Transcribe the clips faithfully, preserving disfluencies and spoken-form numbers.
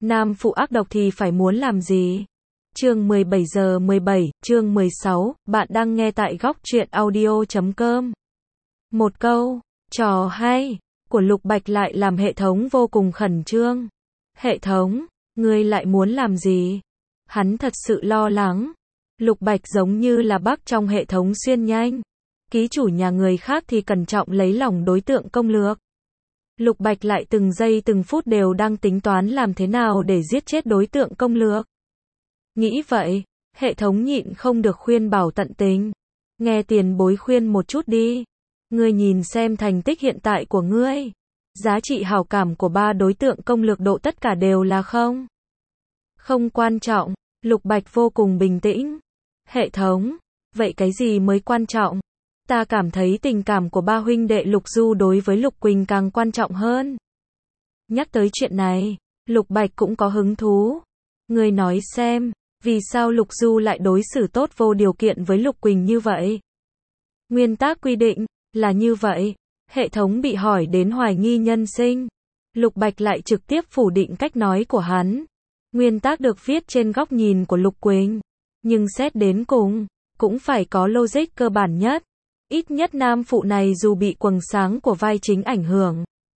Nam phụ ác độc thì phải muốn làm gì? Chương mười bảy giờ mười bảy, chương mười sáu, bạn đang nghe tại góc truyện audio chấm com. Một câu, trò hay, của Lục Bạch lại làm hệ thống vô cùng khẩn trương. Hệ thống, ngươi lại muốn làm gì? Hắn thật sự lo lắng. Lục Bạch giống như là bác trong hệ thống xuyên nhanh. Ký chủ nhà người khác thì cẩn trọng lấy lòng đối tượng công lược. Lục Bạch lại từng giây từng phút đều đang tính toán làm thế nào để giết chết đối tượng công lược. Nghĩ vậy, hệ thống nhịn không được khuyên bảo tận tình. Nghe tiền bối khuyên một chút đi. Ngươi nhìn xem thành tích hiện tại của ngươi. Giá trị hảo cảm của ba đối tượng công lược độ tất cả đều là không. Không quan trọng, Lục Bạch vô cùng bình tĩnh. Hệ thống, vậy cái gì mới quan trọng? Ta cảm thấy tình cảm của ba huynh đệ Lục Du đối với Lục Quỳnh càng quan trọng hơn. Nhắc tới chuyện này, Lục Bạch cũng có hứng thú. Ngươi nói xem, vì sao Lục Du lại đối xử tốt vô điều kiện với Lục Quỳnh như vậy? Nguyên tắc quy định là như vậy. Hệ thống bị hỏi đến hoài nghi nhân sinh. Lục Bạch lại trực tiếp phủ định cách nói của hắn. Nguyên tắc được viết trên góc nhìn của Lục Quỳnh. Nhưng xét đến cùng, cũng phải có logic cơ bản nhất. Ít nhất nam phụ này dù bị quầng sáng của vai chính ảnh hưởng,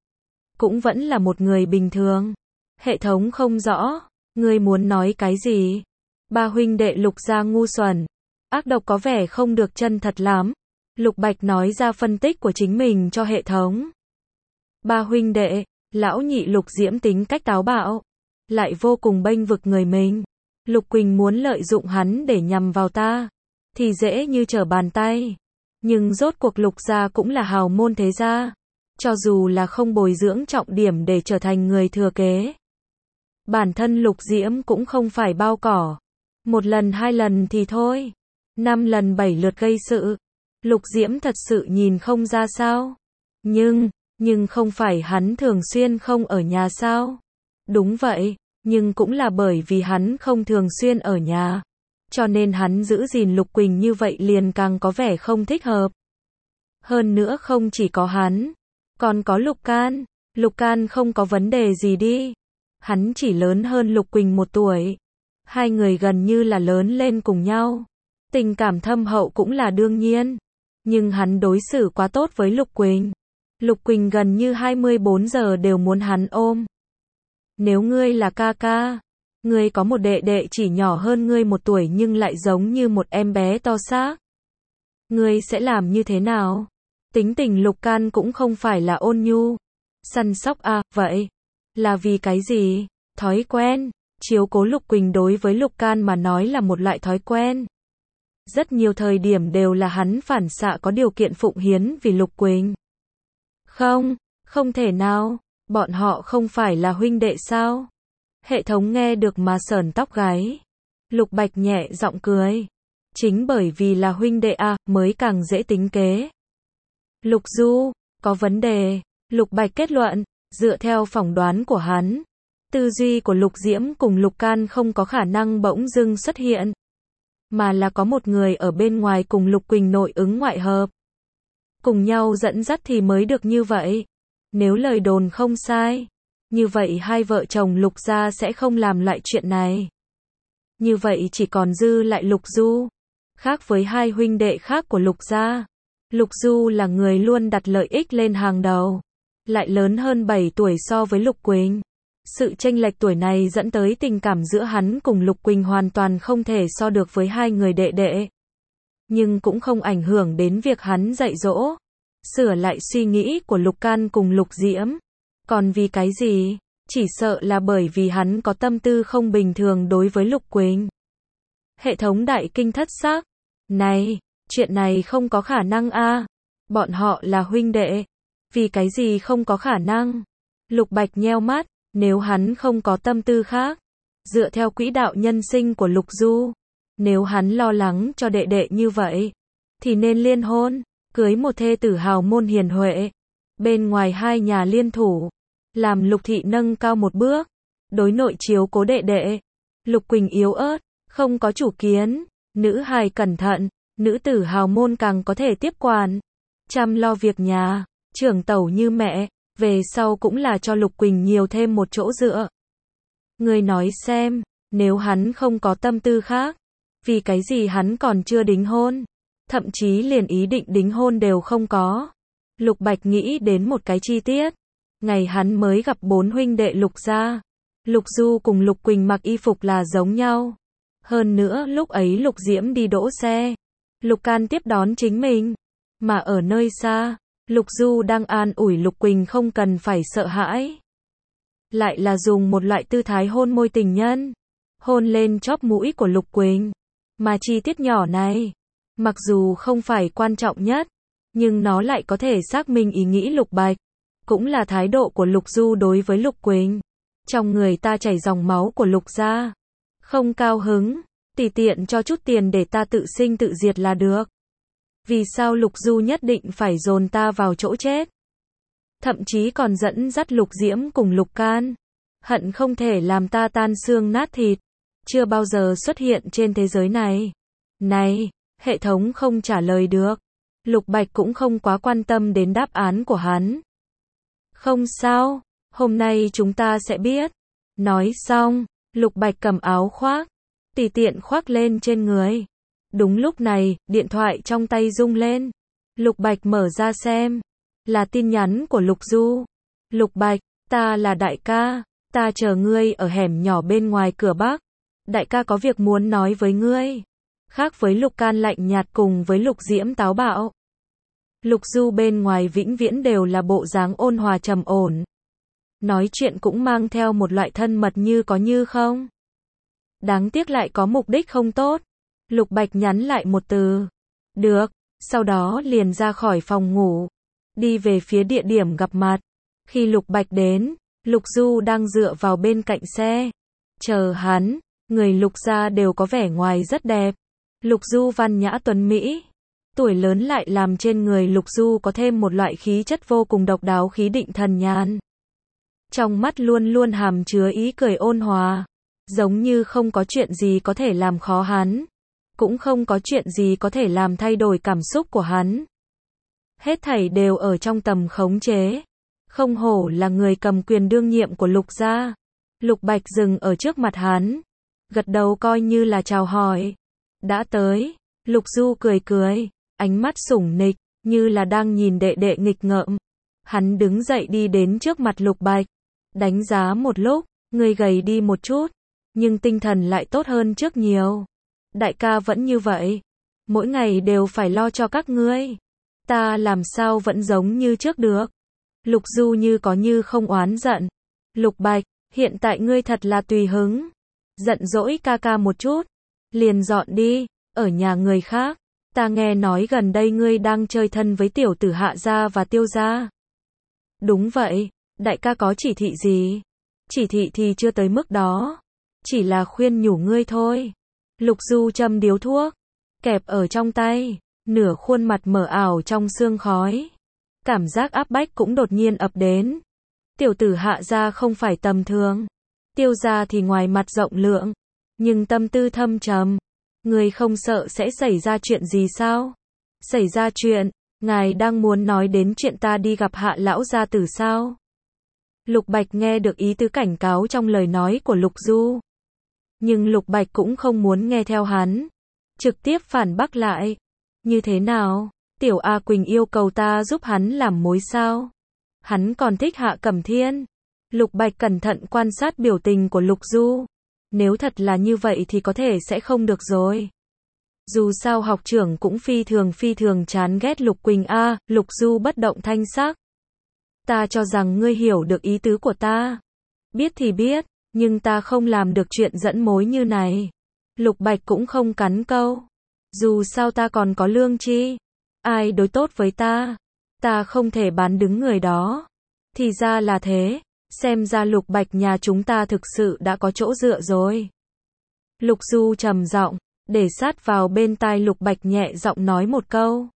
cũng vẫn là một người bình thường. Hệ thống không rõ, ngươi muốn nói cái gì? Ba huynh đệ Lục gia ngu xuẩn, ác độc có vẻ không được chân thật lắm. Lục Bạch nói ra phân tích của chính mình cho hệ thống. Ba huynh đệ, lão nhị Lục Diễm tính cách táo bạo, lại vô cùng bênh vực người mình. Lục Quỳnh muốn lợi dụng hắn để nhằm vào ta, thì dễ như trở bàn tay. Nhưng rốt cuộc Lục gia cũng là hào môn thế gia. Cho dù là không bồi dưỡng trọng điểm để trở thành người thừa kế, bản thân Lục Diễm cũng không phải bao cỏ. Một lần hai lần thì thôi, năm lần bảy lượt gây sự, Lục Diễm thật sự nhìn không ra sao. Nhưng, nhưng không phải hắn thường xuyên không ở nhà sao? Đúng vậy, nhưng cũng là bởi vì hắn không thường xuyên ở nhà, cho nên hắn giữ gìn Lục Quỳnh như vậy liền càng có vẻ không thích hợp. Hơn nữa không chỉ có hắn, còn có Lục Can. Lục Can không có vấn đề gì đi. Hắn chỉ lớn hơn Lục Quỳnh một tuổi. Hai người gần như là lớn lên cùng nhau. Tình cảm thâm hậu cũng là đương nhiên. Nhưng hắn đối xử quá tốt với Lục Quỳnh. Lục Quỳnh gần như hai mươi bốn giờ đều muốn hắn ôm. Nếu ngươi là ca ca, ngươi có một đệ đệ chỉ nhỏ hơn ngươi một tuổi nhưng lại giống như một em bé to xác, ngươi sẽ làm như thế nào? Tính tình Lục Can cũng không phải là ôn nhu, săn sóc à, vậy là vì cái gì? Thói quen. Chiếu cố Lục Quỳnh đối với Lục Can mà nói là một loại thói quen. Rất nhiều thời điểm đều là hắn phản xạ có điều kiện phụng hiến vì Lục Quỳnh. Không, không thể nào, bọn họ không phải là huynh đệ sao? Hệ thống nghe được mà sởn tóc gáy. Lục Bạch nhẹ giọng cười. Chính bởi vì là huynh đệ à, mới càng dễ tính kế. Lục Du, có vấn đề. Lục Bạch kết luận, dựa theo phỏng đoán của hắn, tư duy của Lục Diễm cùng Lục Can không có khả năng bỗng dưng xuất hiện, mà là có một người ở bên ngoài cùng Lục Quỳnh nội ứng ngoại hợp, cùng nhau dẫn dắt thì mới được như vậy. Nếu lời đồn không sai, như vậy hai vợ chồng Lục gia sẽ không làm lại chuyện này. Như vậy chỉ còn dư lại Lục Du. Khác với hai huynh đệ khác của Lục gia, Lục Du là người luôn đặt lợi ích lên hàng đầu, lại lớn hơn bảy tuổi so với Lục Quỳnh. Sự chênh lệch tuổi này dẫn tới tình cảm giữa hắn cùng Lục Quỳnh hoàn toàn không thể so được với hai người đệ đệ. Nhưng cũng không ảnh hưởng đến việc hắn dạy dỗ, sửa lại suy nghĩ của Lục Can cùng Lục Diễm. Còn vì cái gì? Chỉ sợ là bởi vì hắn có tâm tư không bình thường đối với Lục Quỳnh. Hệ thống đại kinh thất sắc. Này, chuyện này không có khả năng a. Bọn họ là huynh đệ. Vì cái gì không có khả năng? Lục Bạch nheo mắt, nếu hắn không có tâm tư khác, dựa theo quỹ đạo nhân sinh của Lục Du, nếu hắn lo lắng cho đệ đệ như vậy, thì nên liên hôn, cưới một thê tử hào môn hiền huệ. Bên ngoài hai nhà liên thủ, làm Lục thị nâng cao một bước, đối nội chiếu cố đệ đệ. Lục Quỳnh yếu ớt, không có chủ kiến, nữ hài cẩn thận, nữ tử hào môn càng có thể tiếp quản, chăm lo việc nhà, trưởng tẩu như mẹ, về sau cũng là cho Lục Quỳnh nhiều thêm một chỗ dựa. Ngươi nói xem, nếu hắn không có tâm tư khác, vì cái gì hắn còn chưa đính hôn? Thậm chí liền ý định đính hôn đều không có. Lục Bạch nghĩ đến một cái chi tiết. Ngày hắn mới gặp bốn huynh đệ Lục gia, Lục Du cùng Lục Quỳnh mặc y phục là giống nhau. Hơn nữa lúc ấy Lục Diễm đi đỗ xe, Lục Can tiếp đón chính mình. Mà ở nơi xa, Lục Du đang an ủi Lục Quỳnh không cần phải sợ hãi. Lại là dùng một loại tư thái hôn môi tình nhân. Hôn lên chóp mũi của Lục Quỳnh. Mà chi tiết nhỏ này, mặc dù không phải quan trọng nhất, nhưng nó lại có thể xác minh ý nghĩ Lục Bạch. Cũng là thái độ của Lục Du đối với Lục Quỳnh. Trong người ta chảy dòng máu của Lục gia. Không cao hứng, tùy tiện cho chút tiền để ta tự sinh tự diệt là được. Vì sao Lục Du nhất định phải dồn ta vào chỗ chết? Thậm chí còn dẫn dắt Lục Diễm cùng Lục Can. Hận không thể làm ta tan xương nát thịt. Chưa bao giờ xuất hiện trên thế giới này. Này, hệ thống không trả lời được. Lục Bạch cũng không quá quan tâm đến đáp án của hắn. Không sao, hôm nay chúng ta sẽ biết. Nói xong, Lục Bạch cầm áo khoác, tùy tiện khoác lên trên người. Đúng lúc này, điện thoại trong tay rung lên. Lục Bạch mở ra xem. Là tin nhắn của Lục Du. Lục Bạch, ta là đại ca, ta chờ ngươi ở hẻm nhỏ bên ngoài cửa Bắc. Đại ca có việc muốn nói với ngươi. Khác với Lục Can lạnh nhạt cùng với Lục Diễm táo bạo. Lục Du bên ngoài vĩnh viễn đều là bộ dáng ôn hòa trầm ổn. Nói chuyện cũng mang theo một loại thân mật như có như không. Đáng tiếc lại có mục đích không tốt. Lục Bạch nhắn lại một từ. Được, sau đó liền ra khỏi phòng ngủ. Đi về phía địa điểm gặp mặt. Khi Lục Bạch đến, Lục Du đang dựa vào bên cạnh xe. Chờ hắn, người Lục gia đều có vẻ ngoài rất đẹp. Lục Du văn nhã tuấn Mỹ. Tuổi lớn lại làm trên người Lục Du có thêm một loại khí chất vô cùng độc đáo khí định thần nhàn. Trong mắt luôn luôn hàm chứa ý cười ôn hòa. Giống như không có chuyện gì có thể làm khó hắn. Cũng không có chuyện gì có thể làm thay đổi cảm xúc của hắn. Hết thảy đều ở trong tầm khống chế. Không hổ là người cầm quyền đương nhiệm của Lục gia. Lục Bạch dừng ở trước mặt hắn. Gật đầu coi như là chào hỏi. Đã tới. Lục Du cười cười. Ánh mắt sủng nịch, như là đang nhìn đệ đệ nghịch ngợm. Hắn đứng dậy đi đến trước mặt Lục Bạch. Đánh giá một lúc, người gầy đi một chút. Nhưng tinh thần lại tốt hơn trước nhiều. Đại ca vẫn như vậy. Mỗi ngày đều phải lo cho các ngươi. Ta làm sao vẫn giống như trước được. Lục Du như có như không oán giận. Lục Bạch, hiện tại ngươi thật là tùy hứng. Giận dỗi ca ca một chút. Liền dọn đi, ở nhà người khác. Ta nghe nói gần đây ngươi đang chơi thân với tiểu tử Hạ gia và Tiêu gia. Đúng vậy, đại ca có chỉ thị gì? Chỉ thị thì chưa tới mức đó. Chỉ là khuyên nhủ ngươi thôi. Lục Du châm điếu thuốc, kẹp ở trong tay, nửa khuôn mặt mờ ảo trong sương khói. Cảm giác áp bách cũng đột nhiên ập đến. Tiểu tử Hạ gia không phải tầm thường. Tiêu gia thì ngoài mặt rộng lượng, nhưng tâm tư thâm trầm. Người không sợ sẽ xảy ra chuyện gì sao? Xảy ra chuyện, ngài đang muốn nói đến chuyện ta đi gặp Hạ lão gia tử sao? Lục Bạch nghe được ý tứ cảnh cáo trong lời nói của Lục Du. Nhưng Lục Bạch cũng không muốn nghe theo hắn. Trực tiếp phản bác lại. Như thế nào? Tiểu A Quỳnh yêu cầu ta giúp hắn làm mối sao? Hắn còn thích Hạ Cẩm Thiên. Lục Bạch cẩn thận quan sát biểu tình của Lục Du. Nếu thật là như vậy thì có thể sẽ không được rồi. Dù sao học trưởng cũng phi thường phi thường chán ghét Lục Quỳnh a. Lục Du bất động thanh sắc. Ta cho rằng ngươi hiểu được ý tứ của ta. Biết thì biết, nhưng ta không làm được chuyện dẫn mối như này. Lục Bạch cũng không cắn câu. Dù sao ta còn có lương tri. Ai đối tốt với ta, ta không thể bán đứng người đó. Thì ra là thế. Xem ra Lục Bạch nhà chúng ta thực sự đã có chỗ dựa rồi. Lục Du trầm giọng, để sát vào bên tai Lục Bạch nhẹ giọng nói một câu.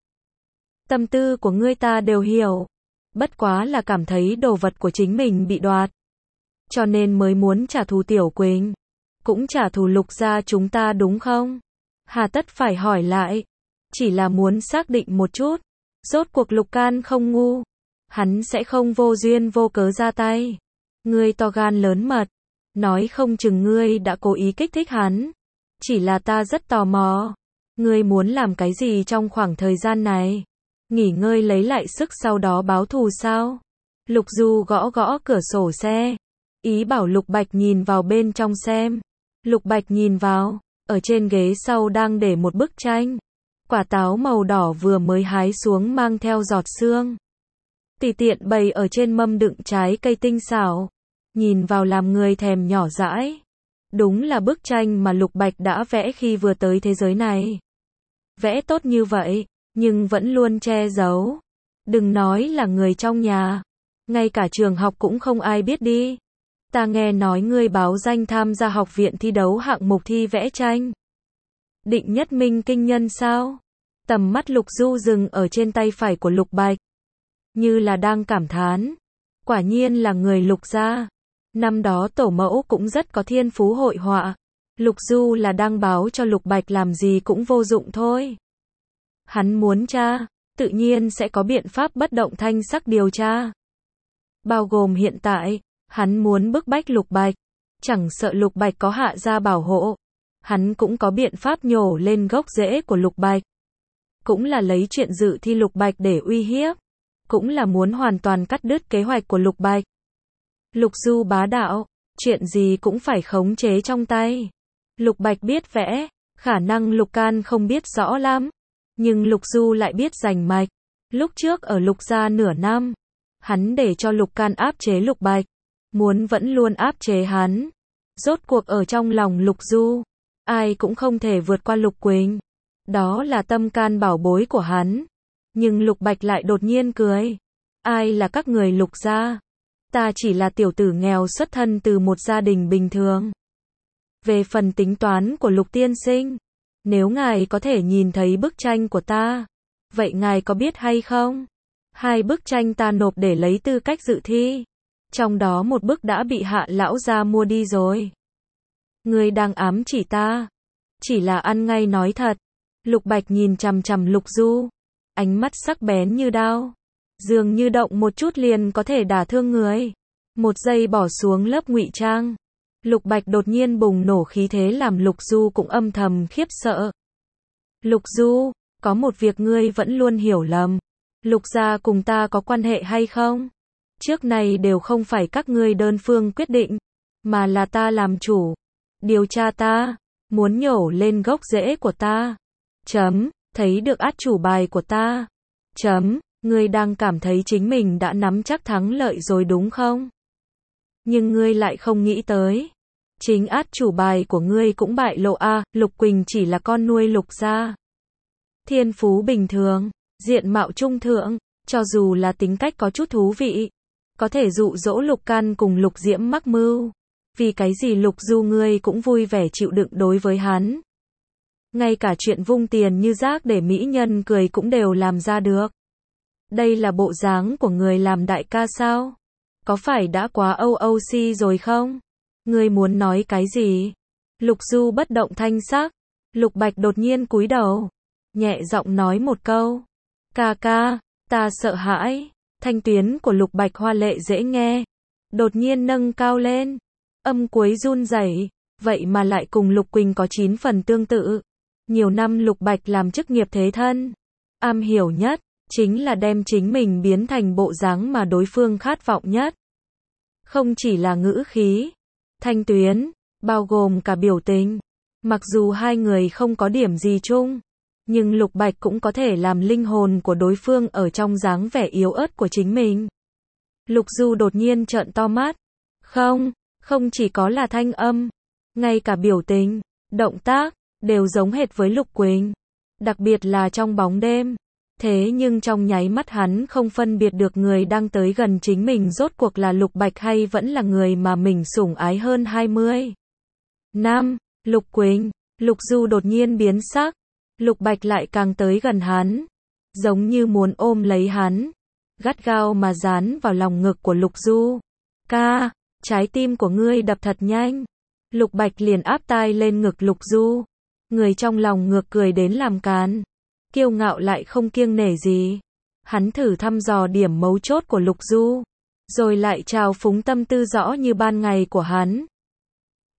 Tâm tư của ngươi ta đều hiểu. Bất quá là cảm thấy đồ vật của chính mình bị đoạt. Cho nên mới muốn trả thù Tiểu Quỳnh. Cũng trả thù Lục gia chúng ta đúng không? Hà tất phải hỏi lại. Chỉ là muốn xác định một chút. Rốt cuộc Lục Can không ngu. Hắn sẽ không vô duyên vô cớ ra tay. Ngươi to gan lớn mật. Nói không chừng ngươi đã cố ý kích thích hắn. Chỉ là ta rất tò mò. Ngươi muốn làm cái gì trong khoảng thời gian này? Nghỉ ngơi lấy lại sức sau đó báo thù sao? Lục Du gõ gõ cửa sổ xe. Ý bảo Lục Bạch nhìn vào bên trong xem. Lục Bạch nhìn vào. Ở trên ghế sau đang để một bức tranh. Quả táo màu đỏ vừa mới hái xuống mang theo giọt sương. Tùy tiện bày ở trên mâm đựng trái cây tinh xảo. Nhìn vào làm người thèm nhỏ dãi. Đúng là bức tranh mà Lục Bạch đã vẽ khi vừa tới thế giới này. Vẽ tốt như vậy, nhưng vẫn luôn che giấu. Đừng nói là người trong nhà. Ngay cả trường học cũng không ai biết đi. Ta nghe nói ngươi báo danh tham gia học viện thi đấu hạng mục thi vẽ tranh. Định nhất minh kinh nhân sao? Tầm mắt Lục Du dừng ở trên tay phải của Lục Bạch. Như là đang cảm thán. Quả nhiên là người Lục gia. Năm đó tổ mẫu cũng rất có thiên phú hội họa. Lục Du là đang báo cho Lục Bạch làm gì cũng vô dụng thôi. Hắn muốn tra, tự nhiên sẽ có biện pháp bất động thanh sắc điều tra. Bao gồm hiện tại, hắn muốn bức bách Lục Bạch. Chẳng sợ Lục Bạch có hạ gia bảo hộ. Hắn cũng có biện pháp nhổ lên gốc rễ của Lục Bạch. Cũng là lấy chuyện dự thi Lục Bạch để uy hiếp. Cũng là muốn hoàn toàn cắt đứt kế hoạch của Lục Bạch. Lục Du bá đạo, chuyện gì cũng phải khống chế trong tay. Lục Bạch biết vẽ, khả năng Lục Can không biết rõ lắm. Nhưng Lục Du lại biết rành mạch. Lúc trước ở Lục gia nửa năm, hắn để cho Lục Can áp chế Lục Bạch. Muốn vẫn luôn áp chế hắn. Rốt cuộc ở trong lòng Lục Du, ai cũng không thể vượt qua Lục Quỳnh. Đó là tâm can bảo bối của hắn. Nhưng Lục Bạch lại đột nhiên cười. Ai là các người Lục gia? Ta chỉ là tiểu tử nghèo xuất thân từ một gia đình bình thường. Về phần tính toán của Lục tiên sinh, nếu ngài có thể nhìn thấy bức tranh của ta, vậy ngài có biết hay không? Hai bức tranh ta nộp để lấy tư cách dự thi. Trong đó một bức đã bị Hạ lão gia mua đi rồi. Ngươi đang ám chỉ ta. Chỉ là ăn ngay nói thật. Lục Bạch nhìn chằm chằm Lục Du. Ánh mắt sắc bén như đao. Dường như động một chút liền có thể đả thương người. Một giây bỏ xuống lớp ngụy trang. Lục Bạch đột nhiên bùng nổ khí thế làm Lục Du cũng âm thầm khiếp sợ. Lục Du, có một việc ngươi vẫn luôn hiểu lầm. Lục gia cùng ta có quan hệ hay không? Trước này đều không phải các ngươi đơn phương quyết định, mà là ta làm chủ. Điều tra ta, muốn nhổ lên gốc rễ của ta. Chấm, thấy được át chủ bài của ta. Chấm, ngươi đang cảm thấy chính mình đã nắm chắc thắng lợi rồi đúng không? Nhưng ngươi lại không nghĩ tới. Chính át chủ bài của ngươi cũng bại lộ a, à, Lục Quỳnh chỉ là con nuôi Lục gia. Thiên phú bình thường, diện mạo trung thượng, cho dù là tính cách có chút thú vị, có thể dụ dỗ Lục Can cùng Lục Diễm mắc mưu. Vì cái gì Lục Du ngươi cũng vui vẻ chịu đựng đối với hắn. Ngay cả chuyện vung tiền như rác để mỹ nhân cười cũng đều làm ra được. Đây là bộ dáng của người làm đại ca sao? Có phải đã quá âu âu si rồi không? Ngươi muốn nói cái gì? Lục Du bất động thanh sắc. Lục Bạch đột nhiên cúi đầu. Nhẹ giọng nói một câu. Ca ca, ta sợ hãi. Thanh tuyến của Lục Bạch hoa lệ dễ nghe. Đột nhiên nâng cao lên. Âm cuối run rẩy. Vậy mà lại cùng Lục Quỳnh có chín phần tương tự. Nhiều năm Lục Bạch làm chức nghiệp thế thân. Am hiểu nhất, chính là đem chính mình biến thành bộ dáng mà đối phương khát vọng nhất. Không chỉ là ngữ khí, thanh tuyến, bao gồm cả biểu tình. Mặc dù hai người không có điểm gì chung, nhưng Lục Bạch cũng có thể làm linh hồn của đối phương ở trong dáng vẻ yếu ớt của chính mình. Lục Du đột nhiên trợn to mắt. Không, không chỉ có là thanh âm, ngay cả biểu tình, động tác, đều giống hệt với Lục Quỳnh. Đặc biệt là trong bóng đêm. Thế nhưng trong nháy mắt hắn không phân biệt được người đang tới gần chính mình rốt cuộc là Lục Bạch hay vẫn là người mà mình sủng ái hơn hai mươi. Năm, Lục Quỳnh, Lục Du đột nhiên biến sắc. Lục Bạch lại càng tới gần hắn. Giống như muốn ôm lấy hắn. Gắt gao mà dán vào lòng ngực của Lục Du. Ca, trái tim của ngươi đập thật nhanh. Lục Bạch liền áp tai lên ngực Lục Du. Người trong lòng ngược cười đến làm càn. Kiêu ngạo lại không kiêng nể gì. Hắn thử thăm dò điểm mấu chốt của Lục Du. Rồi lại trào phúng tâm tư rõ như ban ngày của hắn.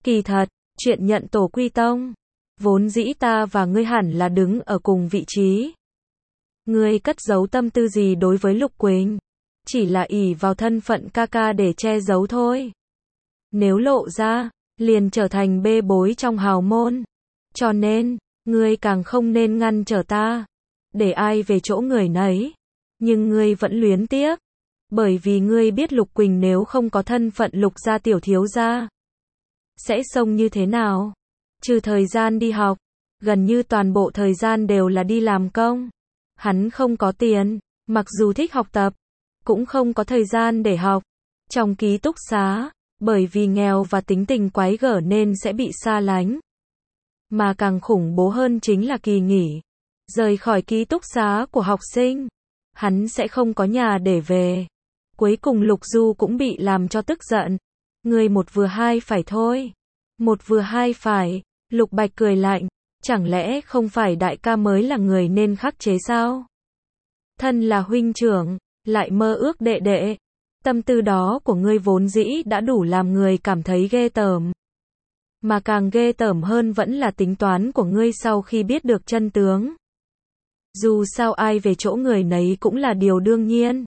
Kỳ thật, chuyện nhận tổ quy tông, vốn dĩ ta và ngươi hẳn là đứng ở cùng vị trí. Ngươi cất giấu tâm tư gì đối với Lục Quỳnh? Chỉ là ỷ vào thân phận ca ca để che giấu thôi. Nếu lộ ra, liền trở thành bê bối trong hào môn. Cho nên, ngươi càng không nên ngăn trở ta, để ai về chỗ người nấy. Nhưng ngươi vẫn luyến tiếc, bởi vì ngươi biết Lục Quỳnh nếu không có thân phận Lục gia tiểu thiếu gia, sẽ sống như thế nào? Trừ thời gian đi học, gần như toàn bộ thời gian đều là đi làm công. Hắn không có tiền, mặc dù thích học tập, cũng không có thời gian để học. Trong ký túc xá, bởi vì nghèo và tính tình quái gở nên sẽ bị xa lánh. Mà càng khủng bố hơn chính là kỳ nghỉ. Rời khỏi ký túc xá của học sinh, hắn sẽ không có nhà để về. Cuối cùng Lục Du cũng bị làm cho tức giận. Ngươi một vừa hai phải thôi. Một vừa hai phải. Lục Bạch cười lạnh. Chẳng lẽ không phải đại ca mới là người nên khắc chế sao? Thân là huynh trưởng, lại mơ ước đệ đệ. Tâm tư đó của ngươi vốn dĩ đã đủ làm người cảm thấy ghê tởm. Mà càng ghê tởm hơn vẫn là tính toán của ngươi sau khi biết được chân tướng. Dù sao ai về chỗ người nấy cũng là điều đương nhiên.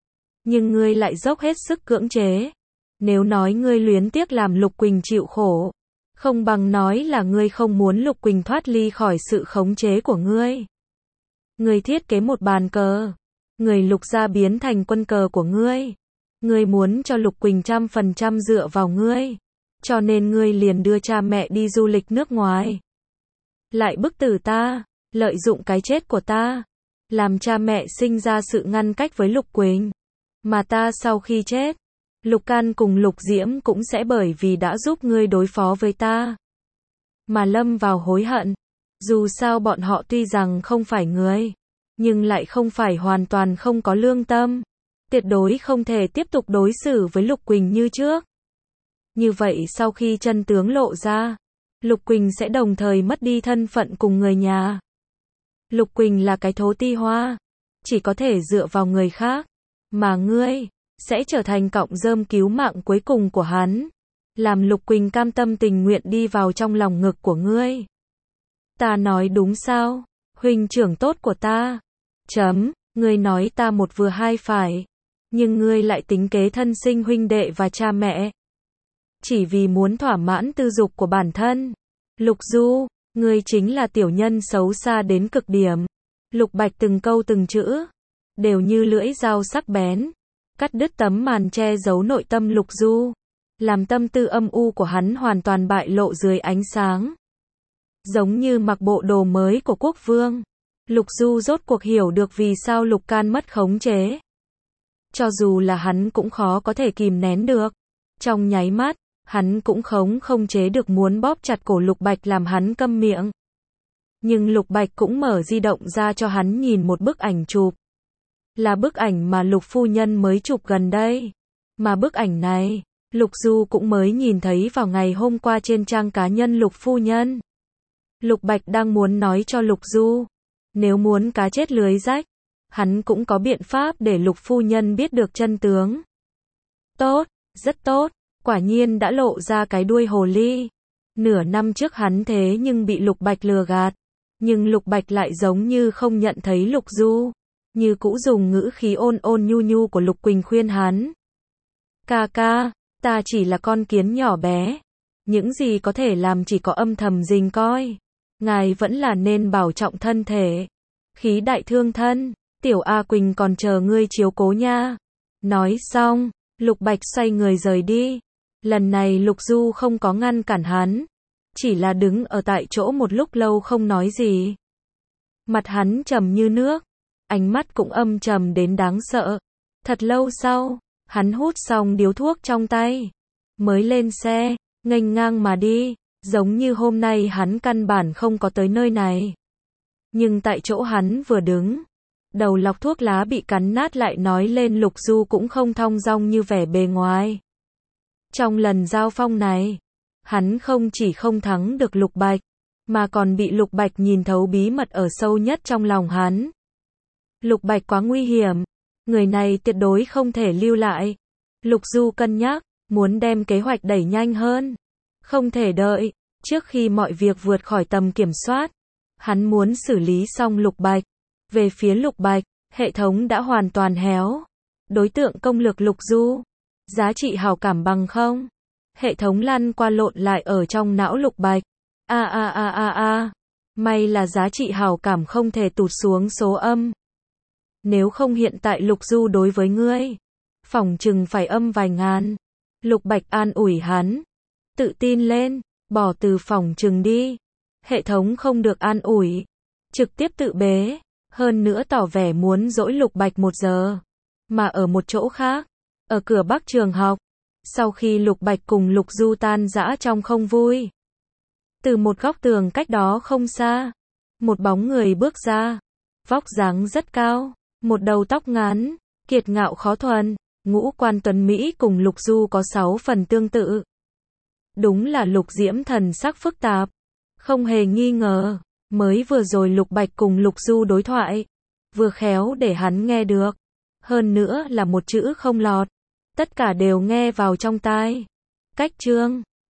Nhưng ngươi lại dốc hết sức cưỡng chế. Nếu nói ngươi luyến tiếc làm Lục Quỳnh chịu khổ, không bằng nói là ngươi không muốn Lục Quỳnh thoát ly khỏi sự khống chế của ngươi. Ngươi thiết kế một bàn cờ, người Lục gia biến thành quân cờ của ngươi. Ngươi muốn cho Lục Quỳnh trăm phần trăm dựa vào ngươi, cho nên ngươi liền đưa cha mẹ đi du lịch nước ngoài. Lại bức tử ta, lợi dụng cái chết của ta, làm cha mẹ sinh ra sự ngăn cách với Lục Quỳnh. Mà ta sau khi chết, Lục Can cùng Lục Diễm cũng sẽ bởi vì đã giúp ngươi đối phó với ta mà lâm vào hối hận. Dù sao bọn họ tuy rằng không phải người, nhưng lại không phải hoàn toàn không có lương tâm. Tuyệt đối không thể tiếp tục đối xử với Lục Quỳnh như trước. Như vậy sau khi chân tướng lộ ra, Lục Quỳnh sẽ đồng thời mất đi thân phận cùng người nhà. Lục Quỳnh là cái thố ti hoa, chỉ có thể dựa vào người khác, mà ngươi sẽ trở thành cọng rơm cứu mạng cuối cùng của hắn, làm Lục Quỳnh cam tâm tình nguyện đi vào trong lòng ngực của ngươi. Ta nói đúng sao? Huynh trưởng tốt của ta. Chấm, ngươi nói ta một vừa hai phải, nhưng ngươi lại tính kế thân sinh huynh đệ và cha mẹ, chỉ vì muốn thỏa mãn tư dục của bản thân. Lục Du, ngươi chính là tiểu nhân xấu xa đến cực điểm. Lục Bạch từng câu từng chữ đều như lưỡi dao sắc bén, cắt đứt tấm màn che giấu nội tâm Lục Du, làm tâm tư âm u của hắn hoàn toàn bại lộ dưới ánh sáng. Giống như mặc bộ đồ mới của quốc vương, Lục Du rốt cuộc hiểu được vì sao Lục Can mất khống chế. Cho dù là hắn cũng khó có thể kìm nén được. Trong nháy mắt, hắn cũng khống không chế được muốn bóp chặt cổ Lục Bạch làm hắn câm miệng. Nhưng Lục Bạch cũng mở di động ra cho hắn nhìn một bức ảnh chụp. Là bức ảnh mà Lục phu nhân mới chụp gần đây. Mà bức ảnh này, Lục Du cũng mới nhìn thấy vào ngày hôm qua trên trang cá nhân Lục phu nhân. Lục Bạch đang muốn nói cho Lục Du, nếu muốn cá chết lưới rách, hắn cũng có biện pháp để Lục phu nhân biết được chân tướng. Tốt, rất tốt, quả nhiên đã lộ ra cái đuôi hồ ly. Nửa năm trước hắn thế nhưng bị Lục Bạch lừa gạt, nhưng Lục Bạch lại giống như không nhận thấy Lục Du, như cũ dùng ngữ khí ôn ôn nhu nhu của Lục Quỳnh khuyên hắn. Ca ca, ta chỉ là con kiến nhỏ bé, những gì có thể làm chỉ có âm thầm rình coi. Ngài vẫn là nên bảo trọng thân thể, khí đại thương thân, tiểu A Quỳnh còn chờ ngươi chiếu cố nha. Nói xong, Lục Bạch xoay người rời đi. Lần này Lục Du không có ngăn cản hắn, chỉ là đứng ở tại chỗ một lúc lâu không nói gì. Mặt hắn trầm như nước, ánh mắt cũng âm trầm đến đáng sợ. Thật lâu sau, hắn hút xong điếu thuốc trong tay, mới lên xe, nghênh ngang mà đi, giống như hôm nay hắn căn bản không có tới nơi này. Nhưng tại chỗ hắn vừa đứng, đầu lọc thuốc lá bị cắn nát lại nói lên Lục Du cũng không thong dong như vẻ bề ngoài. Trong lần giao phong này, hắn không chỉ không thắng được Lục Bạch, mà còn bị Lục Bạch nhìn thấu bí mật ở sâu nhất trong lòng hắn. Lục Bạch quá nguy hiểm, người này tuyệt đối không thể lưu lại. Lục Du cân nhắc, muốn đem kế hoạch đẩy nhanh hơn. Không thể đợi. Trước khi mọi việc vượt khỏi tầm kiểm soát, hắn muốn xử lý xong Lục Bạch. Về phía Lục Bạch, hệ thống đã hoàn toàn héo. Đối tượng công lực Lục Du. Giá trị hào cảm bằng không. Hệ thống lăn qua lộn lại ở trong não Lục Bạch. A a a a a. May là giá trị hào cảm không thể tụt xuống số âm. Nếu không hiện tại Lục Du đối với ngươi, phỏng chừng phải âm vài ngàn. Lục Bạch an ủi hắn. Tự tin lên, bỏ từ phỏng chừng đi. Hệ thống không được an ủi. Trực tiếp tự bế. Hơn nữa tỏ vẻ muốn dỗi Lục Bạch một giờ. Mà ở một chỗ khác, ở cửa Bắc trường học, sau khi Lục Bạch cùng Lục Du tan rã trong không vui, từ một góc tường cách đó không xa, một bóng người bước ra, vóc dáng rất cao, một đầu tóc ngắn, kiệt ngạo khó thuần, ngũ quan tuấn mỹ cùng Lục Du có sáu phần tương tự. Đúng là Lục Diễm thần sắc phức tạp, không hề nghi ngờ, mới vừa rồi Lục Bạch cùng Lục Du đối thoại, vừa khéo để hắn nghe được, hơn nữa là một chữ không lọt, tất cả đều nghe vào trong tai. Cách chương